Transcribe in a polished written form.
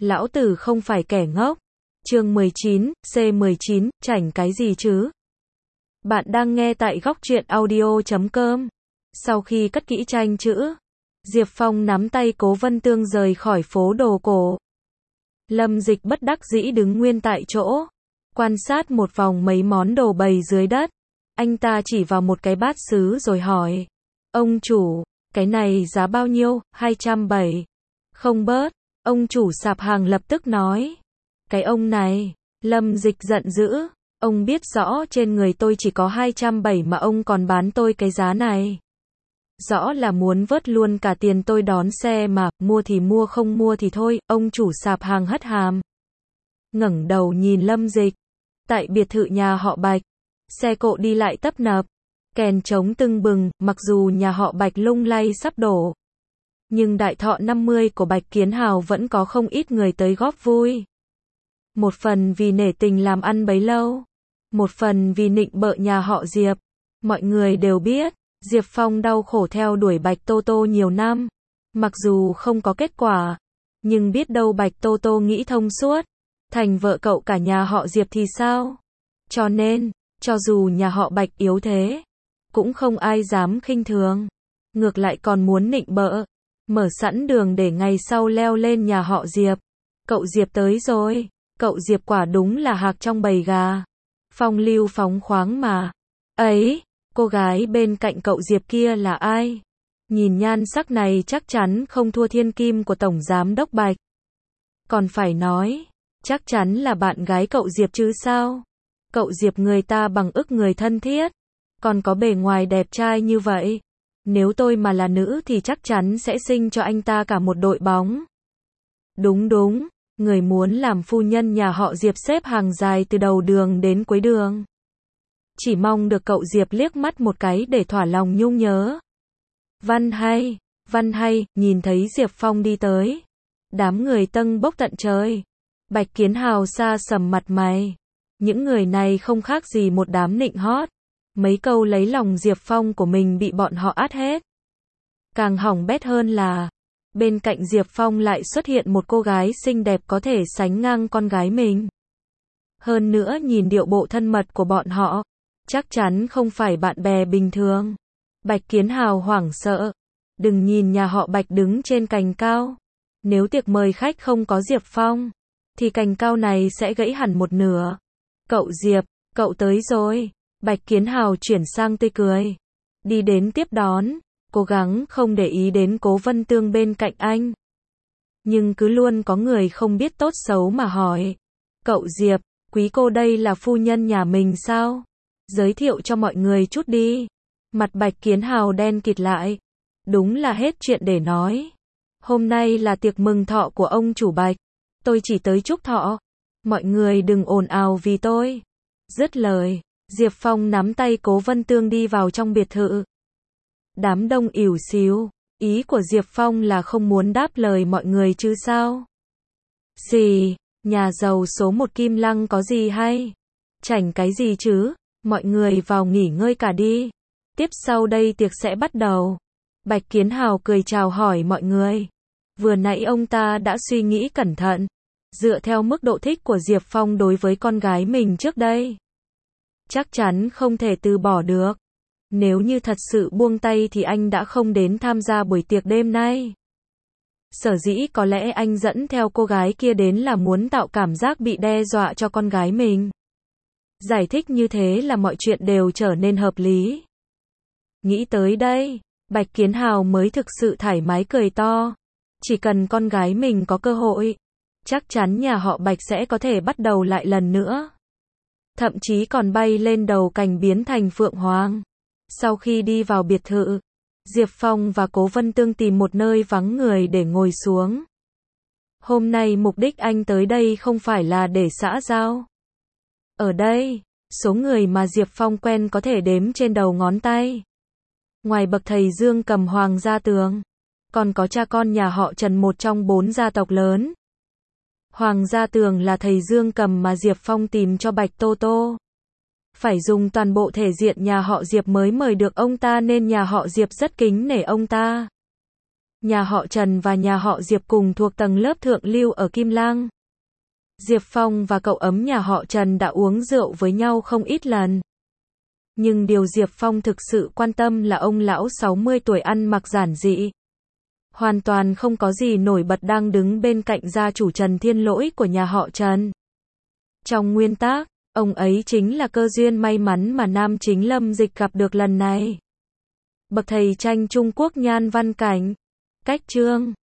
Lão tử không phải kẻ ngốc. Chương 19, C19, chảnh cái gì chứ? Bạn đang nghe tại góc truyện audio.com. Sau khi cất kỹ tranh chữ, Diệp Phong nắm tay Cố Vân Tương rời khỏi phố đồ cổ. Lâm Dịch bất đắc dĩ đứng nguyên tại chỗ, quan sát một vòng mấy món đồ bày dưới đất. Anh ta chỉ vào một cái bát sứ rồi hỏi: ông chủ, cái này giá bao nhiêu? 270. Không bớt. Ông chủ sạp hàng lập tức nói: cái ông này. Lâm Dịch giận dữ: ông biết rõ trên người tôi chỉ có 270 mà ông còn bán tôi cái giá này. Rõ là muốn vớt luôn cả tiền tôi đón xe mà, mua thì mua không mua thì thôi. Ông chủ sạp hàng hất hàm, ngẩng đầu nhìn Lâm Dịch. Tại biệt thự nhà họ Bạch, xe cộ đi lại tấp nập, kèn trống tưng bừng, mặc dù nhà họ Bạch lung lay sắp đổ, nhưng đại thọ 50 của Bạch Kiến Hào vẫn có không ít người tới góp vui. Một phần vì nể tình làm ăn bấy lâu, một phần vì nịnh bợ nhà họ Diệp. Mọi người đều biết, Diệp Phong đau khổ theo đuổi Bạch Tô Tô nhiều năm, mặc dù không có kết quả, nhưng biết đâu Bạch Tô Tô nghĩ thông suốt, thành vợ cậu cả nhà họ Diệp thì sao? Cho nên, cho dù nhà họ Bạch yếu thế, cũng không ai dám khinh thường, ngược lại còn muốn nịnh bợ, mở sẵn đường để ngày sau leo lên nhà họ Diệp. Cậu Diệp tới rồi. Cậu Diệp quả đúng là hạc trong bầy gà, phong lưu phóng khoáng mà. Ấy, cô gái bên cạnh cậu Diệp kia là ai? Nhìn nhan sắc này chắc chắn không thua thiên kim của Tổng Giám Đốc Bạch. Còn phải nói, chắc chắn là bạn gái cậu Diệp chứ sao? Cậu Diệp người ta bằng ức người thân thiết, còn có bề ngoài đẹp trai như vậy. Nếu tôi mà là nữ thì chắc chắn sẽ sinh cho anh ta cả một đội bóng. Đúng đúng, người muốn làm phu nhân nhà họ Diệp xếp hàng dài từ đầu đường đến cuối đường. Chỉ mong được cậu Diệp liếc mắt một cái để thỏa lòng nhung nhớ. Văn hay, nhìn thấy Diệp Phong đi tới, đám người tâng bốc tận trời. Bạch Kiến Hào xa sầm mặt mày. Những người này không khác gì một đám nịnh hót. Mấy câu lấy lòng Diệp Phong của mình bị bọn họ át hết. Càng hỏng bét hơn là, bên cạnh Diệp Phong lại xuất hiện một cô gái xinh đẹp có thể sánh ngang con gái mình. Hơn nữa nhìn điệu bộ thân mật của bọn họ, chắc chắn không phải bạn bè bình thường. Bạch Kiến Hào hoảng sợ. Đừng nhìn nhà họ Bạch đứng trên cành cao. Nếu tiệc mời khách không có Diệp Phong, thì cành cao này sẽ gãy hẳn một nửa. Cậu Diệp, cậu tới rồi. Bạch Kiến Hào chuyển sang tươi cười, đi đến tiếp đón, cố gắng không để ý đến Cố Vân Tương bên cạnh anh. Nhưng cứ luôn có người không biết tốt xấu mà hỏi: cậu Diệp, quý cô đây là phu nhân nhà mình sao? Giới thiệu cho mọi người chút đi. Mặt Bạch Kiến Hào đen kịt lại. Đúng là hết chuyện để nói. Hôm nay là tiệc mừng thọ của ông chủ Bạch. Tôi chỉ tới chúc thọ. Mọi người đừng ồn ào vì tôi. Dứt lời, Diệp Phong nắm tay Cố Vân Tương đi vào trong biệt thự. Đám đông ỉu xìu. Ý của Diệp Phong là không muốn đáp lời mọi người chứ sao? Xì, nhà giàu số 1 Kim Lăng có gì hay? Chảnh cái gì chứ? Mọi người vào nghỉ ngơi cả đi. Tiếp sau đây tiệc sẽ bắt đầu. Bạch Kiến Hào cười chào hỏi mọi người. Vừa nãy ông ta đã suy nghĩ cẩn thận, dựa theo mức độ thích của Diệp Phong đối với con gái mình trước đây, chắc chắn không thể từ bỏ được. Nếu như thật sự buông tay thì anh đã không đến tham gia buổi tiệc đêm nay. Sở dĩ có lẽ anh dẫn theo cô gái kia đến là muốn tạo cảm giác bị đe dọa cho con gái mình. Giải thích như thế là mọi chuyện đều trở nên hợp lý. Nghĩ tới đây, Bạch Kiến Hào mới thực sự thoải mái cười to. Chỉ cần con gái mình có cơ hội, chắc chắn nhà họ Bạch sẽ có thể bắt đầu lại lần nữa. Thậm chí còn bay lên đầu cành biến thành phượng hoàng. Sau khi đi vào biệt thự, Diệp Phong và Cố Vân Tương tìm một nơi vắng người để ngồi xuống. Hôm nay mục đích anh tới đây không phải là để xã giao. Ở đây, số người mà Diệp Phong quen có thể đếm trên đầu ngón tay. Ngoài bậc thầy Dương Cầm Hoàng Gia Tường, còn có cha con nhà họ Trần, một trong 4 gia tộc lớn. Hoàng Gia Tường là thầy Dương Cầm mà Diệp Phong tìm cho Bạch Tô Tô. Phải dùng toàn bộ thể diện nhà họ Diệp mới mời được ông ta nên nhà họ Diệp rất kính nể ông ta. Nhà họ Trần và nhà họ Diệp cùng thuộc tầng lớp thượng lưu ở Kim Lang. Diệp Phong và cậu ấm nhà họ Trần đã uống rượu với nhau không ít lần. Nhưng điều Diệp Phong thực sự quan tâm là ông lão 60 tuổi ăn mặc giản dị, hoàn toàn không có gì nổi bật đang đứng bên cạnh gia chủ Trần Thiên Lỗi của nhà họ Trần. Trong nguyên tác, ông ấy chính là cơ duyên may mắn mà nam chính Lâm Dịch gặp được lần này. Bậc thầy tranh Trung Quốc Nhan Văn Cảnh. Cách chương